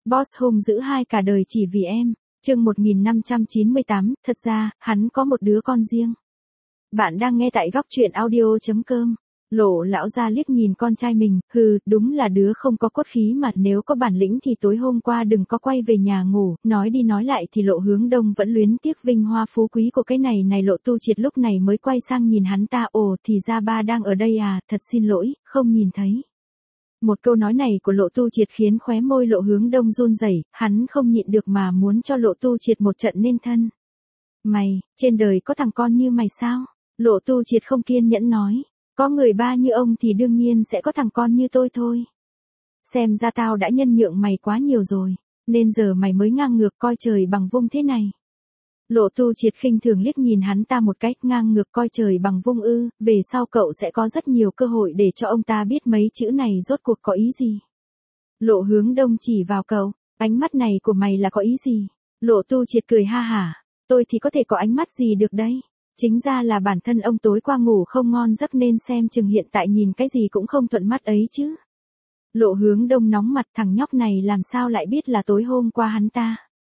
Boss hung dữ hai cả đời chỉ vì em. Chương 1598, thật ra, hắn có một đứa con riêng. Bạn đang nghe tại góc truyện audio.com. Lộ lão ra liếc nhìn con trai mình, đúng là đứa không có cốt khí mà nếu có bản lĩnh thì tối hôm qua đừng có quay về nhà ngủ, nói đi nói lại thì Lộ Hướng Đông vẫn luyến tiếc vinh hoa phú quý của cái này Lộ Tu Triệt lúc này mới quay sang nhìn hắn ta, ồ thì ra ba đang ở đây à, thật xin lỗi, không nhìn thấy. Một câu nói này của Lộ Tu Triệt khiến khóe môi Lộ Hướng Đông run rẩy, hắn không nhịn được mà muốn cho Lộ Tu Triệt một trận nên thân. Mày, trên đời có thằng con như mày sao? Lộ Tu Triệt không kiên nhẫn nói. Có người ba như ông thì đương nhiên sẽ có thằng con như tôi thôi. Xem ra tao đã nhân nhượng mày quá nhiều rồi, nên giờ mày mới ngang ngược coi trời bằng vung thế này. Lộ Tu Triệt khinh thường liếc nhìn hắn ta một cách, ngang ngược coi trời bằng vung ư, về sau cậu sẽ có rất nhiều cơ hội để cho ông ta biết mấy chữ này rốt cuộc có ý gì. Lộ Hướng Đông chỉ vào cậu, ánh mắt này của mày là có ý gì? Lộ Tu Triệt cười ha hả, tôi thì có thể có ánh mắt gì được đây? Chính ra là bản thân ông tối qua ngủ không ngon giấc nên xem chừng hiện tại nhìn cái gì cũng không thuận mắt ấy chứ. Lộ Hướng Đông nóng mặt, thằng nhóc này làm sao lại biết là tối hôm qua hắn ta.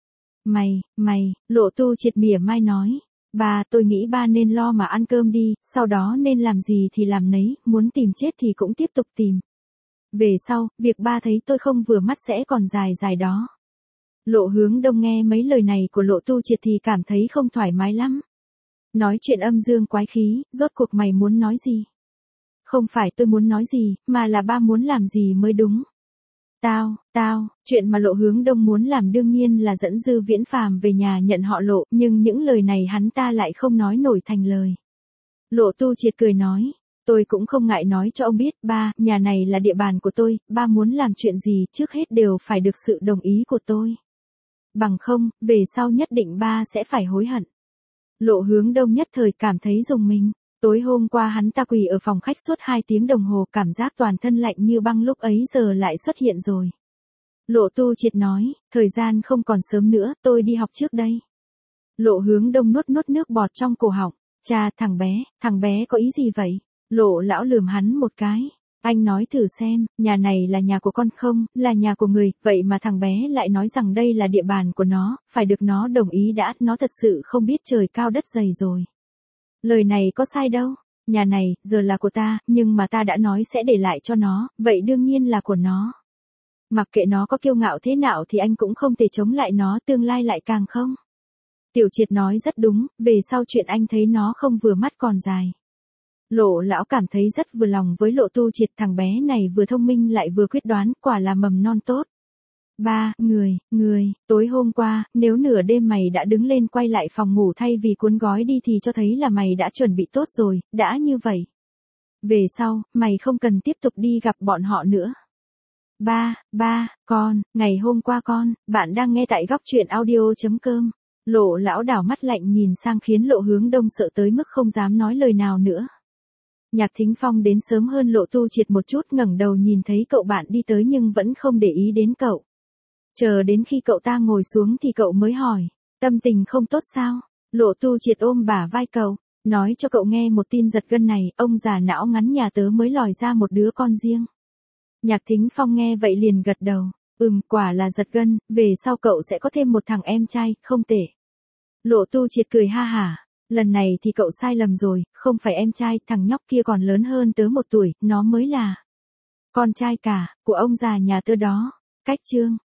Mày, Lộ Tu Triệt mỉa mai nói. Ba, tôi nghĩ ba nên lo mà ăn cơm đi, sau đó nên làm gì thì làm nấy, muốn tìm chết thì cũng tiếp tục tìm. Về sau, việc ba thấy tôi không vừa mắt sẽ còn dài dài đó. Lộ Hướng Đông nghe mấy lời này của Lộ Tu Triệt thì cảm thấy không thoải mái lắm. Nói chuyện âm dương quái khí, rốt cuộc mày muốn nói gì? Không phải tôi muốn nói gì, mà là ba muốn làm gì mới đúng. Chuyện mà Lộ Hướng Đông muốn làm đương nhiên là dẫn Dư Viễn Phàm về nhà nhận họ Lộ, nhưng những lời này hắn ta lại không nói nổi thành lời. Lộ Tu Triệt cười nói, tôi cũng không ngại nói cho ông biết, ba, nhà này là địa bàn của tôi, ba muốn làm chuyện gì trước hết đều phải được sự đồng ý của tôi. Bằng không, về sau nhất định ba sẽ phải hối hận. Lộ Hướng Đông nhất thời cảm thấy rùng mình. Tối hôm qua hắn ta quỳ ở phòng khách suốt 2 tiếng đồng hồ, cảm giác toàn thân lạnh như băng lúc ấy giờ lại xuất hiện rồi. Lộ Tu Triệt nói, thời gian không còn sớm nữa, tôi đi học trước đây. Lộ Hướng Đông nuốt nước bọt trong cổ họng. Cha, thằng bé có ý gì vậy? Lộ lão lườm hắn một cái. Anh nói thử xem, nhà này là nhà của con không, là nhà của người, vậy mà thằng bé lại nói rằng đây là địa bàn của nó, phải được nó đồng ý đã, nó thật sự không biết trời cao đất dày rồi. Lời này có sai đâu, nhà này, giờ là của ta, nhưng mà ta đã nói sẽ để lại cho nó, vậy đương nhiên là của nó. Mặc kệ nó có kiêu ngạo thế nào thì anh cũng không thể chống lại nó, tương lai lại càng không. Tiểu Triệt nói rất đúng, về sau chuyện anh thấy nó không vừa mắt còn dài. Lộ lão cảm thấy rất vừa lòng với Lộ Tu Triệt, thằng bé này vừa thông minh lại vừa quyết đoán, quả là mầm non tốt. Ba, người, tối hôm qua, nếu nửa đêm mày đã đứng lên quay lại phòng ngủ thay vì cuốn gói đi thì cho thấy là mày đã chuẩn bị tốt rồi, đã như vậy. Về sau, mày không cần tiếp tục đi gặp bọn họ nữa. Ngày hôm qua bạn đang nghe tại góc truyện audio.com. Lộ lão đảo mắt lạnh nhìn sang khiến Lộ Hướng Đông sợ tới mức không dám nói lời nào nữa. Nhạc Thính Phong đến sớm hơn Lộ Tu Triệt một chút, ngẩng đầu nhìn thấy cậu bạn đi tới nhưng vẫn không để ý đến cậu. Chờ đến khi cậu ta ngồi xuống thì cậu mới hỏi, tâm tình không tốt sao? Lộ Tu Triệt ôm bả vai cậu, nói cho cậu nghe một tin giật gân này, ông già não ngắn nhà tớ mới lòi ra một đứa con riêng. Nhạc Thính Phong nghe vậy liền gật đầu, quả là giật gân, về sau cậu sẽ có thêm một thằng em trai, không tệ. Lộ Tu Triệt cười ha hả. Lần này thì cậu sai lầm rồi, không phải em trai, thằng nhóc kia còn lớn hơn tớ 1 tuổi, nó mới là con trai cả, của ông già nhà tớ đó. Cách chương